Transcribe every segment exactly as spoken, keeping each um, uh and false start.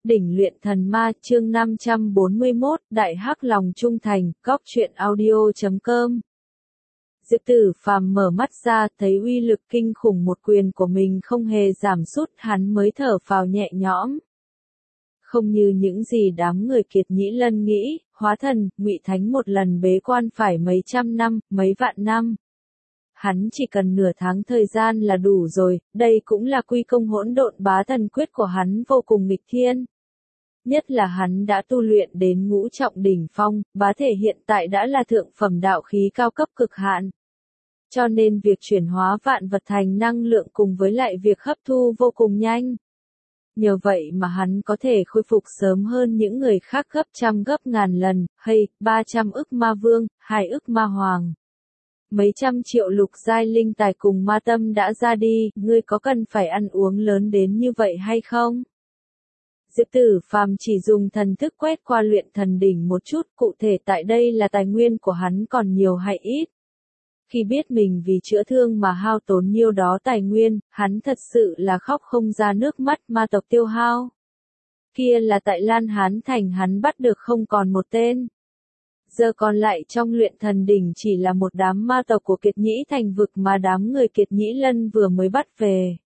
Đỉnh luyện thần ma chương năm trăm bốn mươi mốt Đại Hắc lòng trung thành, góc truyện audio chấm com. Diệp Tử Phàm mở mắt ra, thấy uy lực kinh khủng một quyền của mình không hề giảm sút, hắn mới thở phào nhẹ nhõm. Không như những gì đám người Kiệt Nhĩ Lân nghĩ, hóa thần, ngụy thánh một lần bế quan phải mấy trăm năm, mấy vạn năm. Hắn chỉ cần nửa tháng thời gian là đủ rồi, đây cũng là quy công hỗn độn bá thần quyết của hắn vô cùng nghịch thiên. Nhất là hắn đã tu luyện đến ngũ trọng đỉnh phong, bá thể hiện tại đã là thượng phẩm đạo khí cao cấp cực hạn. Cho nên việc chuyển hóa vạn vật thành năng lượng cùng với lại việc hấp thu vô cùng nhanh. Nhờ vậy mà hắn có thể khôi phục sớm hơn những người khác gấp trăm gấp ngàn lần, hay, ba trăm ức ma vương, hai ức ma hoàng. Mấy trăm triệu lục giai linh tài cùng ma tâm đã ra đi, ngươi có cần phải ăn uống lớn đến như vậy hay không? Diệp Tử Phàm chỉ dùng thần thức quét qua luyện thần đỉnh một chút, cụ thể tại đây là tài nguyên của hắn còn nhiều hay ít. Khi biết mình vì chữa thương mà hao tốn nhiêu đó tài nguyên, hắn thật sự là khóc không ra nước mắt, ma tộc tiêu hao. Kia là tại Lan Hán Thành hắn bắt được không còn một tên. Giờ còn lại trong luyện thần đỉnh chỉ là một đám ma tộc của Kiệt Nhĩ Thành vực mà đám người Kiệt Nhĩ Lân vừa mới bắt về.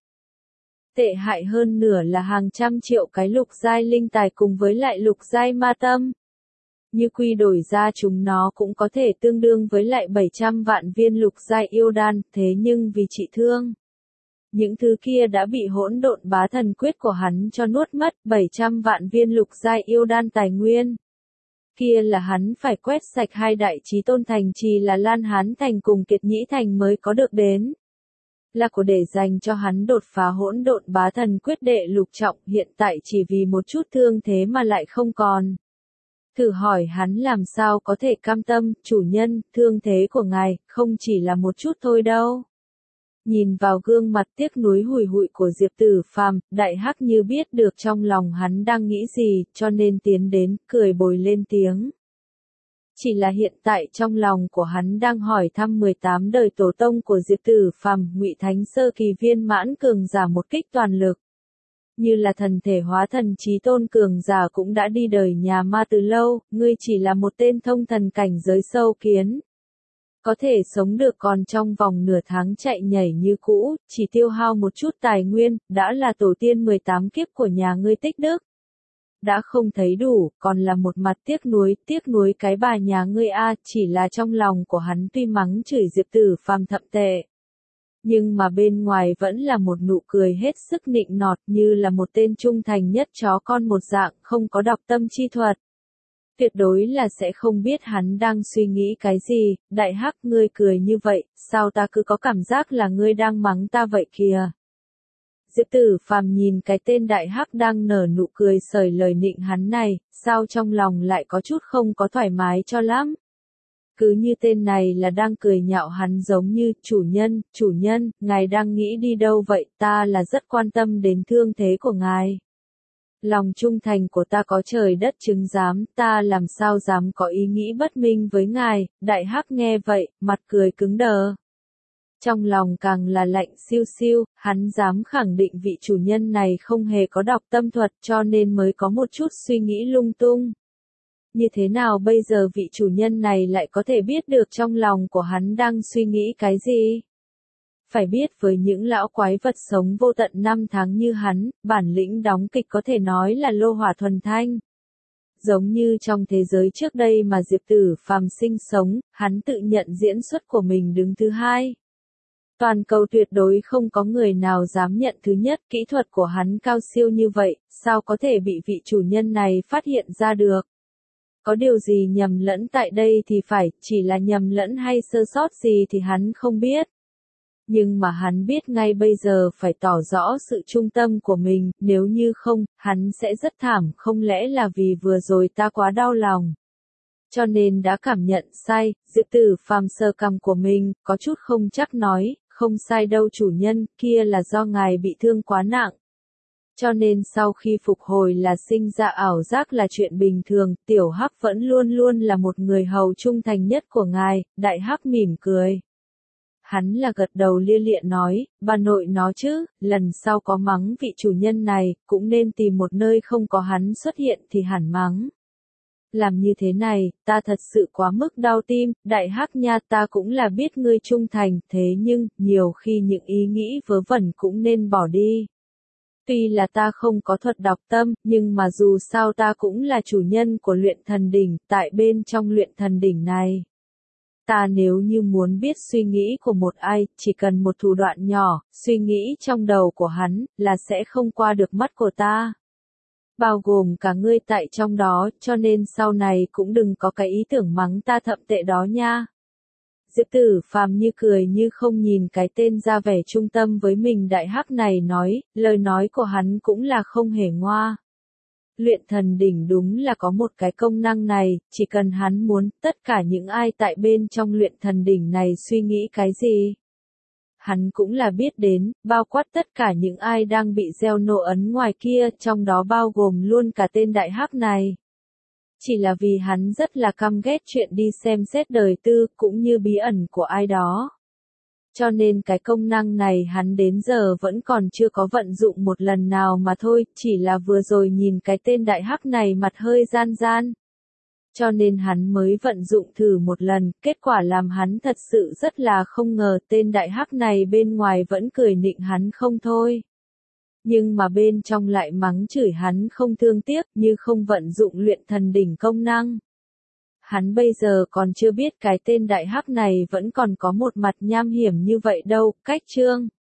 Tệ hại hơn nửa là hàng trăm triệu cái lục giai linh tài cùng với lại lục giai ma tâm. Như quy đổi ra chúng nó cũng có thể tương đương với lại bảy trăm vạn viên lục giai yêu đan, thế nhưng vì trị thương. Những thứ kia đã bị hỗn độn bá thần quyết của hắn cho nuốt mất, bảy trăm vạn viên lục giai yêu đan tài nguyên. Kia là hắn phải quét sạch hai đại chí tôn thành trì là Lan Hán Thành cùng Kiệt Nhĩ Thành mới có được đến. Là của để dành cho hắn đột phá hỗn độn bá thần quyết đệ lục trọng, hiện tại chỉ vì một chút thương thế mà lại không còn. Thử hỏi hắn làm sao có thể cam tâm, chủ nhân, thương thế của ngài, không chỉ là một chút thôi đâu. Nhìn vào gương mặt tiếc nuối hùi hụi của Diệp Tử Phàm, Đại Hắc như biết được trong lòng hắn đang nghĩ gì, cho nên tiến đến, cười bồi lên tiếng. Chỉ là hiện tại trong lòng của hắn đang hỏi thăm mười tám đời tổ tông của Diệp Tử Phàm, ngụy thánh sơ kỳ viên mãn cường giả một kích toàn lực. Như là thần thể hóa thần chí tôn cường giả cũng đã đi đời nhà ma từ lâu, ngươi chỉ là một tên thông thần cảnh giới sâu kiến. Có thể sống được còn trong vòng nửa tháng chạy nhảy như cũ, chỉ tiêu hao một chút tài nguyên, đã là tổ tiên mười tám kiếp của nhà ngươi tích đức. Đã không thấy đủ, còn là một mặt tiếc nuối, tiếc nuối cái bà nhà ngươi a, chỉ là trong lòng của hắn tuy mắng chửi Diệp Tử Phàm thậm tệ. Nhưng mà bên ngoài vẫn là một nụ cười hết sức nịnh nọt, như là một tên trung thành nhất chó con một dạng, không có đọc tâm chi thuật. Tuyệt đối là sẽ không biết hắn đang suy nghĩ cái gì. Đại Hắc, ngươi cười như vậy, sao ta cứ có cảm giác là ngươi đang mắng ta vậy kìa. Diệp Tử Phàm nhìn cái tên Đại Hắc đang nở nụ cười sởi lời nịnh hắn này, sao trong lòng lại có chút không có thoải mái cho lắm. Cứ như tên này là đang cười nhạo hắn giống như, chủ nhân, chủ nhân, ngài đang nghĩ đi đâu vậy, ta là rất quan tâm đến thương thế của ngài. Lòng trung thành của ta có trời đất chứng giám, ta làm sao dám có ý nghĩ bất minh với ngài. Đại Hắc nghe vậy, mặt cười cứng đờ. Trong lòng càng là lạnh siêu siêu, hắn dám khẳng định vị chủ nhân này không hề có đọc tâm thuật cho nên mới có một chút suy nghĩ lung tung. Như thế nào bây giờ vị chủ nhân này lại có thể biết được trong lòng của hắn đang suy nghĩ cái gì? Phải biết với những lão quái vật sống vô tận năm tháng như hắn, bản lĩnh đóng kịch có thể nói là lô hỏa thuần thanh. Giống như trong thế giới trước đây mà Diệp Tử Phàm sinh sống, hắn tự nhận diễn xuất của mình đứng thứ hai. Toàn cầu tuyệt đối không có người nào dám nhận thứ nhất, kỹ thuật của hắn cao siêu như vậy, sao có thể bị vị chủ nhân này phát hiện ra được? Có điều gì nhầm lẫn tại đây thì phải, chỉ là nhầm lẫn hay sơ sót gì thì hắn không biết. Nhưng mà hắn biết ngay bây giờ phải tỏ rõ sự trung tâm của mình, nếu như không, hắn sẽ rất thảm, không lẽ là vì vừa rồi ta quá đau lòng. Cho nên đã cảm nhận sai, Diệp Tử Phàm sờ cằm của mình, có chút không chắc nói, không sai đâu chủ nhân, kia là do ngài bị thương quá nặng. Cho nên sau khi phục hồi là sinh ra ảo giác là chuyện bình thường, Tiểu Hắc vẫn luôn luôn là một người hầu trung thành nhất của ngài. Đại Hắc mỉm cười. Hắn là gật đầu lia lịa nói, bà nội nó chứ, lần sau có mắng vị chủ nhân này, cũng nên tìm một nơi không có hắn xuất hiện thì hẳn mắng. Làm như thế này, ta thật sự quá mức đau tim, đại hắc nha, ta cũng là biết ngươi trung thành, thế nhưng, nhiều khi những ý nghĩ vớ vẩn cũng nên bỏ đi. Tuy là ta không có thuật đọc tâm, nhưng mà dù sao ta cũng là chủ nhân của luyện thần đỉnh, tại bên trong luyện thần đỉnh này. Ta nếu như muốn biết suy nghĩ của một ai, chỉ cần một thủ đoạn nhỏ, suy nghĩ trong đầu của hắn, là sẽ không qua được mắt của ta. Bao gồm cả ngươi tại trong đó, cho nên sau này cũng đừng có cái ý tưởng mắng ta thậm tệ đó nha. Diệp Tử Phàm như cười như không nhìn cái tên ra vẻ trung tâm với mình đại hắc này nói, lời nói của hắn cũng là không hề ngoa. Luyện thần đỉnh đúng là có một cái công năng này, chỉ cần hắn muốn, tất cả những ai tại bên trong luyện thần đỉnh này suy nghĩ cái gì. Hắn cũng là biết đến, bao quát tất cả những ai đang bị gieo nộ ấn ngoài kia, trong đó bao gồm luôn cả tên đại hắc này. Chỉ là vì hắn rất là căm ghét chuyện đi xem xét đời tư, cũng như bí ẩn của ai đó. Cho nên cái công năng này hắn đến giờ vẫn còn chưa có vận dụng một lần nào mà thôi, chỉ là vừa rồi nhìn cái tên đại hắc này mặt hơi gian gian. Cho nên hắn mới vận dụng thử một lần, kết quả làm hắn thật sự rất là không ngờ tên đại hắc này bên ngoài vẫn cười nịnh hắn không thôi. Nhưng mà bên trong lại mắng chửi hắn không thương tiếc như không vận dụng luyện thần đỉnh công năng. Hắn bây giờ còn chưa biết cái tên đại hắc này vẫn còn có một mặt nham hiểm như vậy đâu, cách chương.